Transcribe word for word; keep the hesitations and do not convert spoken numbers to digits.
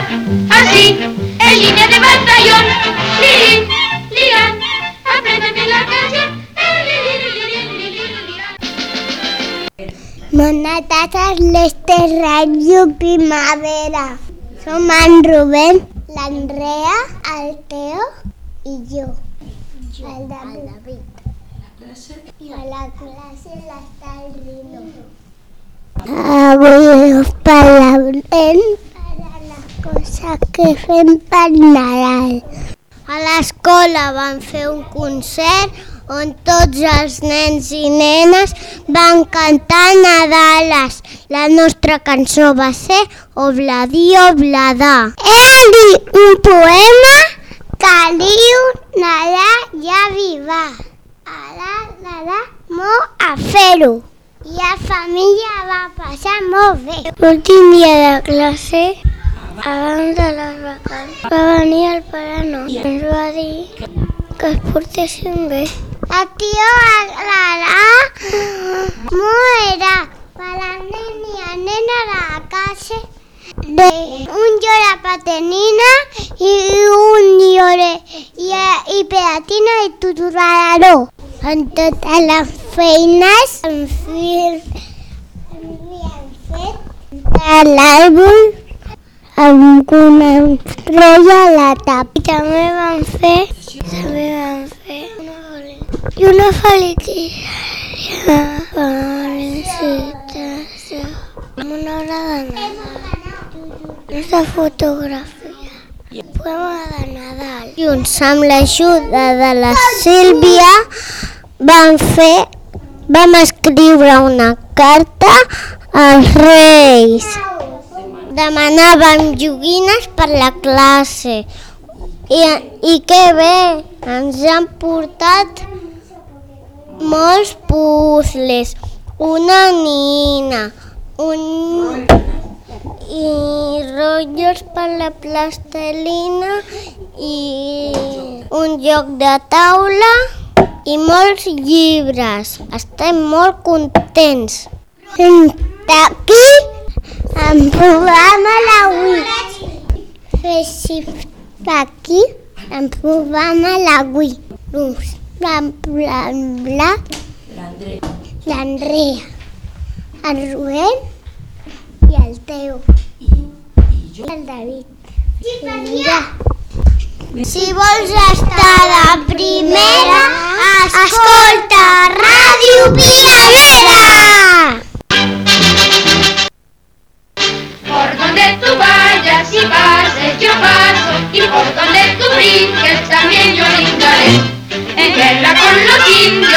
así, en línea de batallón. Lirín, lirán, apréndete la canción. Lirín, lirín, lirán. Bona tarda, l'Este Ràdio Primavera. Som en Rubén, l'Andrea, el Teo i jo, el David. I a la classe l'està el Rino. Avui us parlarem per a la cosa que fem per Nadal. A l'escola vam fer un concert on tots els nens i nenes van cantar Nadales. La nostra cançó va ser Obladí, obladà. He dit un poema que diu Nadal ja viva. Ara, ara, molt a fer-ho. I la família va passar molt bé. L'últim dia de classe, abans de les vacances, va venir el Pare Noel i ens va dir que es portéssim bé. El tio aclarà molt era per al nen i la nena de la casa. De un llora patenina i un llore i, i pegatina i tutoraró. En totes les feines hem fet, de l'àlbum amb una estrella a la tapa. I també vam fer, també vam fer una, i una felicitació. Felicitació. Una hora de Nadal. Aquesta fotografia. Poema de Nadal. Junts amb l'ajuda de la Sílvia vam fer, vam escriure una carta als Reis. Demanàvem joguines per la classe. I, i que bé, ens han portat molts puzzles, una nina, un... i rotllos per la plastelina i un joc de taula i molts llibres. Estem molt contents. Aquí em programa la Wii. Fes aquí em programa la Wii. Blan, blan, blan. L'Andrea, el Rubén i el Teo. I el David. Vinga. Si vols estar de primera, escolta Ràdio Primavera. Por donde tú vayas y pases yo paso, y por donde tú brinques también yo brincaré. En guerra con los indios